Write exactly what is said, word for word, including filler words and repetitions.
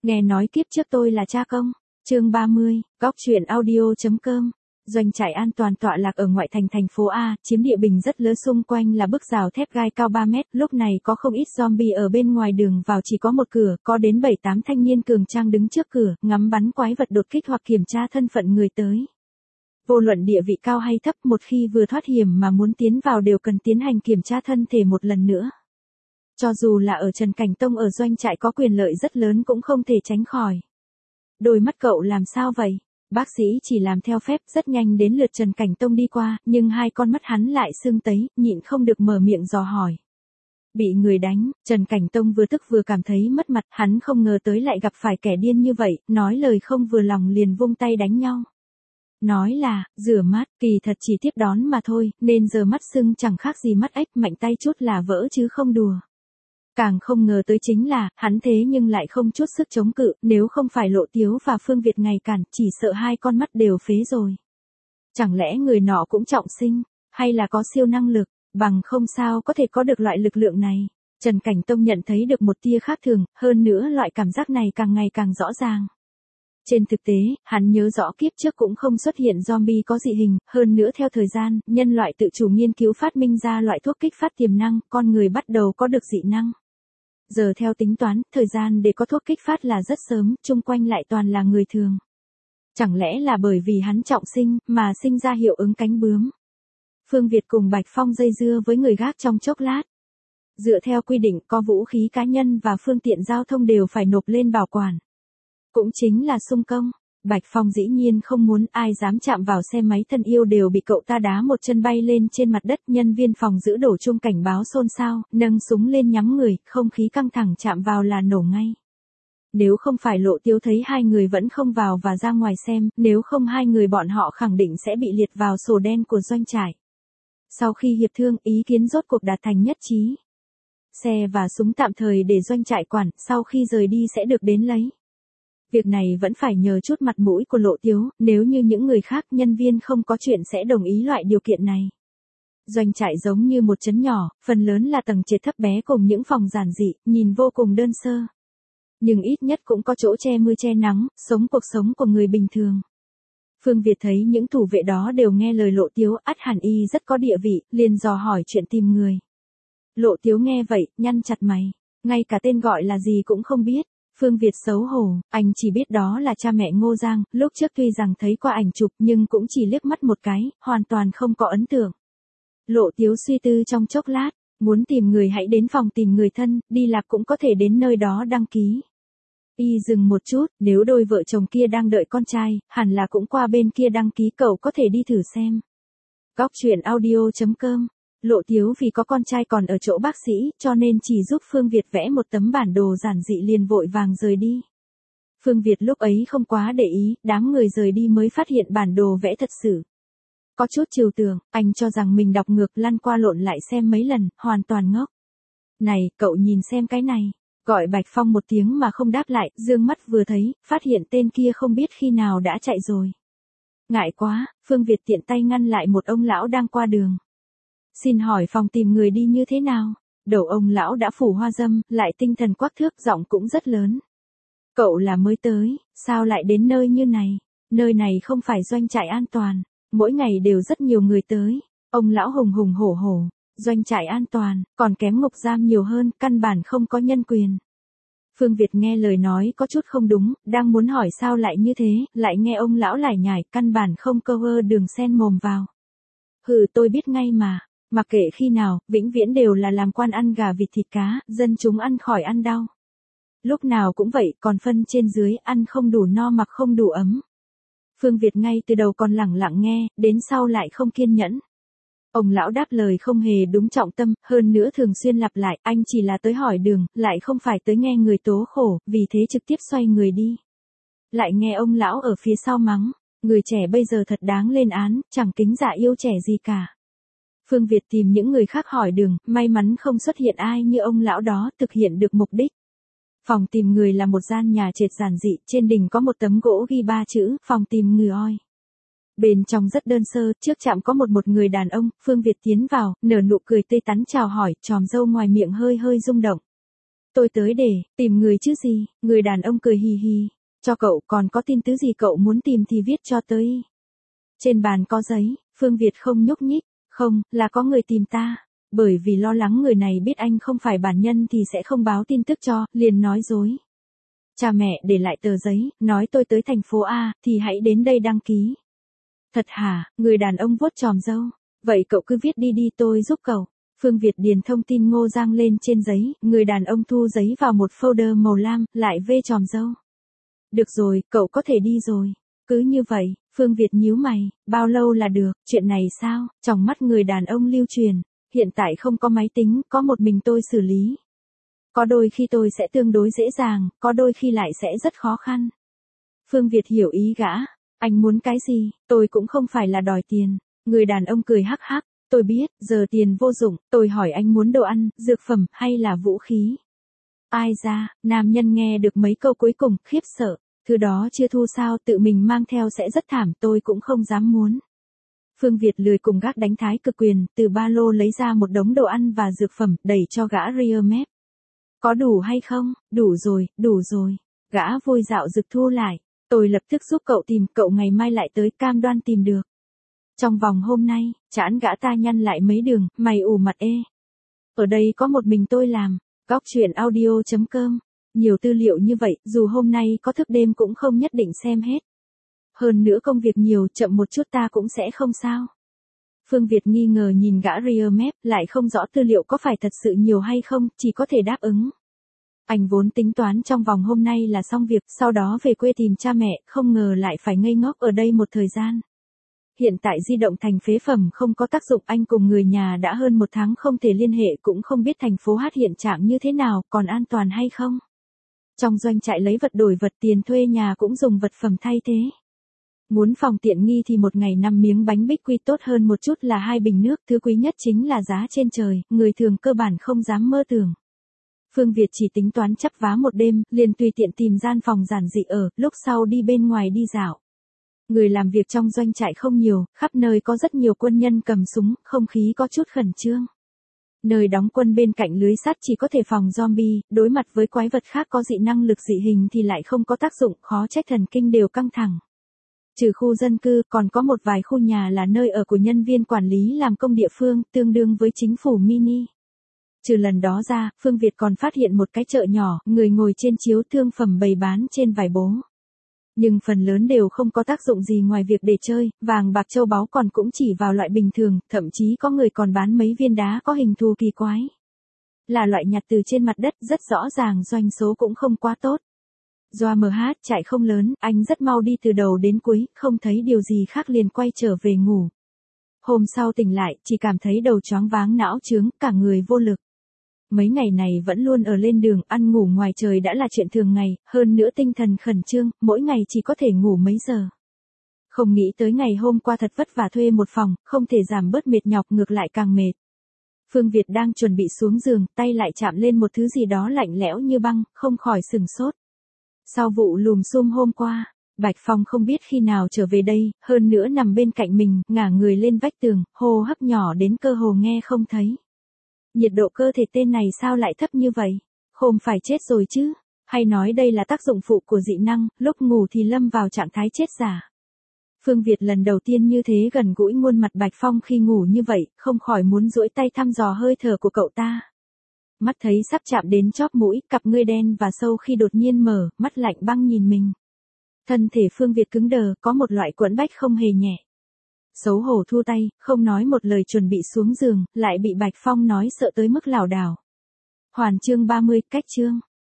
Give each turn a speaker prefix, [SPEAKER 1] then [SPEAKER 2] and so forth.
[SPEAKER 1] Nghe nói kiếp trước tôi là cha công. Chương ba mươi, góc truyện audio.com. Doanh trại an toàn tọa lạc ở ngoại thành thành phố A, chiếm địa bình rất lớn, xung quanh là bức rào thép gai cao ba mét, lúc này có không ít zombie ở bên ngoài, đường vào chỉ có một cửa, có đến bảy tám thanh niên cường trang đứng trước cửa, ngắm bắn quái vật đột kích hoặc kiểm tra thân phận người tới. Vô luận địa vị cao hay thấp, một khi vừa thoát hiểm mà muốn tiến vào đều cần tiến hành kiểm tra thân thể một lần nữa. Cho dù là ở Trần Cảnh Tông ở doanh trại có quyền lợi rất lớn cũng không thể tránh khỏi. Đôi mắt cậu làm sao vậy? Bác sĩ chỉ làm theo phép, rất nhanh đến lượt Trần Cảnh Tông đi qua, nhưng hai con mắt hắn lại sưng tấy, nhịn không được mở miệng dò hỏi. Bị người đánh, Trần Cảnh Tông vừa tức vừa cảm thấy mất mặt, hắn không ngờ tới lại gặp phải kẻ điên như vậy, nói lời không vừa lòng liền vung tay đánh nhau. Nói là, rửa mắt, kỳ thật chỉ tiếp đón mà thôi, nên giờ mắt sưng chẳng khác gì mắt ếch, mạnh tay chút là vỡ chứ không đùa. Càng không ngờ tới chính là, hắn thế nhưng lại không chút sức chống cự, nếu không phải Lộ Tiếu và Phương Việt ngày cản, chỉ sợ hai con mắt đều phế rồi. Chẳng lẽ người nọ cũng trọng sinh, hay là có siêu năng lực, bằng không sao có thể có được loại lực lượng này. Trần Cảnh Tông nhận thấy được một tia khác thường, hơn nữa loại cảm giác này càng ngày càng rõ ràng. Trên thực tế, hắn nhớ rõ kiếp trước cũng không xuất hiện zombie có dị hình, hơn nữa theo thời gian, nhân loại tự chủ nghiên cứu phát minh ra loại thuốc kích phát tiềm năng, con người bắt đầu có được dị năng. Giờ theo tính toán, thời gian để có thuốc kích phát là rất sớm, chung quanh lại toàn là người thường. Chẳng lẽ là bởi vì hắn trọng sinh, mà sinh ra hiệu ứng cánh bướm? Phương Việt cùng Bạch Phong dây dưa với người gác trong chốc lát. Dựa theo quy định, có vũ khí cá nhân và phương tiện giao thông đều phải nộp lên bảo quản. Cũng chính là xung công. Bạch Phong dĩ nhiên không muốn, ai dám chạm vào xe máy thân yêu đều bị cậu ta đá một chân bay lên trên mặt đất. Nhân viên phòng giữ đổ chuông cảnh báo xôn xao, nâng súng lên nhắm người, không khí căng thẳng, chạm vào là nổ ngay. Nếu không phải Lộ Tiếu thấy hai người vẫn không vào và ra ngoài xem, nếu không hai người bọn họ khẳng định sẽ bị liệt vào sổ đen của doanh trại. Sau khi hiệp thương, ý kiến rốt cuộc đạt thành nhất trí. Xe và súng tạm thời để doanh trại quản, sau khi rời đi sẽ được đến lấy. Việc này vẫn phải nhờ chút mặt mũi của Lộ Tiếu, nếu như những người khác, nhân viên không có chuyện sẽ đồng ý loại điều kiện này. Doanh trại giống như một trấn nhỏ, phần lớn là tầng trệt thấp bé cùng những phòng giản dị, nhìn vô cùng đơn sơ. Nhưng ít nhất cũng có chỗ che mưa che nắng, sống cuộc sống của người bình thường. Phương Việt thấy những thủ vệ đó đều nghe lời Lộ Tiếu, ắt hẳn y rất có địa vị, liền dò hỏi chuyện tìm người. Lộ Tiếu nghe vậy, nhăn chặt mày, ngay cả tên gọi là gì cũng không biết. Phương Việt xấu hổ, anh chỉ biết đó là cha mẹ Ngô Giang, lúc trước tuy rằng thấy qua ảnh chụp nhưng cũng chỉ liếc mắt một cái, hoàn toàn không có ấn tượng. Lộ Tiếu suy tư trong chốc lát, muốn tìm người hãy đến phòng tìm người thân, đi lạc cũng có thể đến nơi đó đăng ký. Y dừng một chút, nếu đôi vợ chồng kia đang đợi con trai, hẳn là cũng qua bên kia đăng ký, cậu có thể đi thử xem. Góc truyện audio.com. Lộ Tiếu vì có con trai còn ở chỗ bác sĩ, cho nên chỉ giúp Phương Việt vẽ một tấm bản đồ giản dị liền vội vàng rời đi. Phương Việt lúc ấy không quá để ý, đám người rời đi mới phát hiện bản đồ vẽ thật sự. Có chút trừu tượng, anh cho rằng mình đọc ngược, lăn qua lộn lại xem mấy lần, hoàn toàn ngốc. Này, cậu nhìn xem cái này. Gọi Bạch Phong một tiếng mà không đáp lại, dương mắt vừa thấy, phát hiện tên kia không biết khi nào đã chạy rồi. Ngại quá, Phương Việt tiện tay ngăn lại một ông lão đang qua đường. Xin hỏi phòng tìm người đi như thế nào? Đầu ông lão đã phủ hoa râm, lại tinh thần quắc thước, giọng cũng rất lớn. Cậu là mới tới, sao lại đến nơi như này? Nơi này không phải doanh trại an toàn, mỗi ngày đều rất nhiều người tới. Ông lão hùng hùng hổ hổ, doanh trại an toàn, còn kém ngục giam nhiều hơn, căn bản không có nhân quyền. Phương Việt nghe lời nói có chút không đúng, đang muốn hỏi sao lại như thế, lại nghe ông lão lải nhải, căn bản không cơ vơ đường sen mồm vào. Hừ, tôi biết ngay mà. Mặc kệ khi nào, vĩnh viễn đều là làm quan ăn gà vịt thịt cá, dân chúng ăn khỏi ăn đau. Lúc nào cũng vậy, còn phân trên dưới, ăn không đủ no mặc không đủ ấm. Phương Việt ngay từ đầu còn lẳng lặng nghe, đến sau lại không kiên nhẫn. Ông lão đáp lời không hề đúng trọng tâm, hơn nữa thường xuyên lặp lại, anh chỉ là tới hỏi đường, lại không phải tới nghe người tố khổ, vì thế trực tiếp xoay người đi. Lại nghe ông lão ở phía sau mắng, người trẻ bây giờ thật đáng lên án, chẳng kính dạ yêu trẻ gì cả. Phương Việt tìm những người khác hỏi đường, may mắn không xuất hiện ai như ông lão đó, thực hiện được mục đích. Phòng tìm người là một gian nhà trệt giản dị, trên đỉnh có một tấm gỗ ghi ba chữ, phòng tìm người oi. Bên trong rất đơn sơ, trước trạm có một một người đàn ông, Phương Việt tiến vào, nở nụ cười tươi tắn chào hỏi, tròm râu ngoài miệng hơi hơi rung động. tôi tới để tìm người chứ gì, người đàn ông cười hì hì. Cho cậu, còn có tin tức gì cậu muốn tìm thì viết cho tới. Trên bàn có giấy, Phương Việt không nhúc nhích, không, là có người tìm ta. Bởi vì lo lắng người này biết anh không phải bản nhân thì sẽ không báo tin tức cho, liền nói dối. Cha mẹ để lại tờ giấy, nói tôi tới thành phố A, thì hãy đến đây đăng ký. Thật hả, người đàn ông vuốt chòm râu. Vậy cậu cứ viết đi đi tôi giúp cậu. Phương Việt điền thông tin Ngô Giang lên trên giấy, người đàn ông thu giấy vào một folder màu lam, lại vê chòm râu. Được rồi, cậu có thể đi rồi. Cứ như vậy, Phương Việt nhíu mày, bao lâu là được, chuyện này sao, trong mắt người đàn ông lưu truyền, hiện tại không có máy tính, có một mình tôi xử lý. Có đôi khi tôi sẽ tương đối dễ dàng, có đôi khi lại sẽ rất khó khăn. Phương Việt hiểu ý gã, anh muốn cái gì, tôi cũng không phải là đòi tiền. Người đàn ông cười hắc hắc, tôi biết, giờ tiền vô dụng, tôi hỏi anh muốn đồ ăn, dược phẩm, hay là vũ khí. Ai ra, nam nhân nghe được mấy câu cuối cùng, khiếp sợ, thứ đó chưa thu sao tự mình mang theo sẽ rất thảm, tôi cũng không dám muốn. Phương Việt lười cùng gác đánh thái cực quyền, từ ba lô lấy ra một đống đồ ăn và dược phẩm, đẩy cho gã rear map. Có đủ hay không? Đủ rồi, đủ rồi. Gã vui dạo rực thu lại. Tôi lập tức giúp cậu tìm, cậu ngày mai lại tới, cam đoan tìm được. Trong vòng hôm nay, trán gã ta nhăn lại mấy đường, mày ủ mặt ê. Ở đây có một mình tôi làm. Góc chuyện audio chấm com. Nhiều tư liệu như vậy, dù hôm nay có thức đêm cũng không nhất định xem hết. Hơn nữa công việc nhiều, chậm một chút ta cũng sẽ không sao. Phương Việt nghi ngờ nhìn gã rear map, lại không rõ tư liệu có phải thật sự nhiều hay không, chỉ có thể đáp ứng. Anh vốn tính toán trong vòng hôm nay là xong việc, sau đó về quê tìm cha mẹ, không ngờ lại phải ngây ngốc ở đây một thời gian. Hiện tại di động thành phế phẩm không có tác dụng, anh cùng người nhà đã hơn một tháng không thể liên hệ, cũng không biết thành phố Hát hiện trạng như thế nào, còn an toàn hay không. Trong doanh trại lấy vật đổi vật, tiền thuê nhà cũng dùng vật phẩm thay thế. Muốn phòng tiện nghi thì một ngày năm miếng bánh bích quy tốt hơn một chút là hai bình nước, thứ quý nhất chính là giá trên trời, người thường cơ bản không dám mơ tưởng. Phương Việt chỉ tính toán chắp vá một đêm, liền tùy tiện tìm gian phòng giản dị ở, lúc sau đi bên ngoài đi dạo. Người làm việc trong doanh trại không nhiều, khắp nơi có rất nhiều quân nhân cầm súng, không khí có chút khẩn trương. Nơi đóng quân bên cạnh lưới sắt chỉ có thể phòng zombie, đối mặt với quái vật khác có dị năng lực dị hình thì lại không có tác dụng, khó trách thần kinh đều căng thẳng. Trừ khu dân cư, còn có một vài khu nhà là nơi ở của nhân viên quản lý làm công địa phương, tương đương với chính phủ mini. Trừ lần đó ra, Phương Việt còn phát hiện một cái chợ nhỏ, người ngồi trên chiếu thương phẩm bày bán trên vải bố. Nhưng phần lớn đều không có tác dụng gì ngoài việc để chơi, vàng bạc châu báu còn cũng chỉ vào loại bình thường, thậm chí có người còn bán mấy viên đá có hình thù kỳ quái. Là loại nhặt từ trên mặt đất, rất rõ ràng doanh số cũng không quá tốt. Do em hát chạy không lớn, anh rất mau đi từ đầu đến cuối, không thấy điều gì khác liền quay trở về ngủ. Hôm sau tỉnh lại, chỉ cảm thấy đầu choáng váng não chướng, cả người vô lực. Mấy ngày này vẫn luôn ở lên đường, ăn ngủ ngoài trời đã là chuyện thường ngày, hơn nữa tinh thần khẩn trương, mỗi ngày chỉ có thể ngủ mấy giờ. Không nghĩ tới ngày hôm qua thật vất vả thuê một phòng, không thể giảm bớt mệt nhọc, ngược lại càng mệt. Phương Việt đang chuẩn bị xuống giường, tay lại chạm lên một thứ gì đó lạnh lẽo như băng, không khỏi sửng sốt. Sau vụ lùm xùm hôm qua, Bạch Phong không biết khi nào trở về đây, hơn nữa nằm bên cạnh mình, ngả người lên vách tường, hô hấp nhỏ đến cơ hồ nghe không thấy. Nhiệt độ cơ thể tên này sao lại thấp như vậy? Không phải chết rồi chứ? Hay nói đây là tác dụng phụ của dị năng, lúc ngủ thì lâm vào trạng thái chết giả. Phương Việt lần đầu tiên như thế gần gũi khuôn mặt Bạch Phong khi ngủ như vậy, không khỏi muốn duỗi tay thăm dò hơi thở của cậu ta. Mắt thấy sắp chạm đến chóp mũi, cặp ngươi đen và sâu khi đột nhiên mở, mắt lạnh băng nhìn mình. Thân thể Phương Việt cứng đờ, có một loại quẫn bách không hề nhẹ. Xấu hổ thu tay, không nói một lời chuẩn bị xuống giường, lại bị Bạch Phong nói sợ tới mức lảo đảo. Hoàn chương ba mươi, cách chương.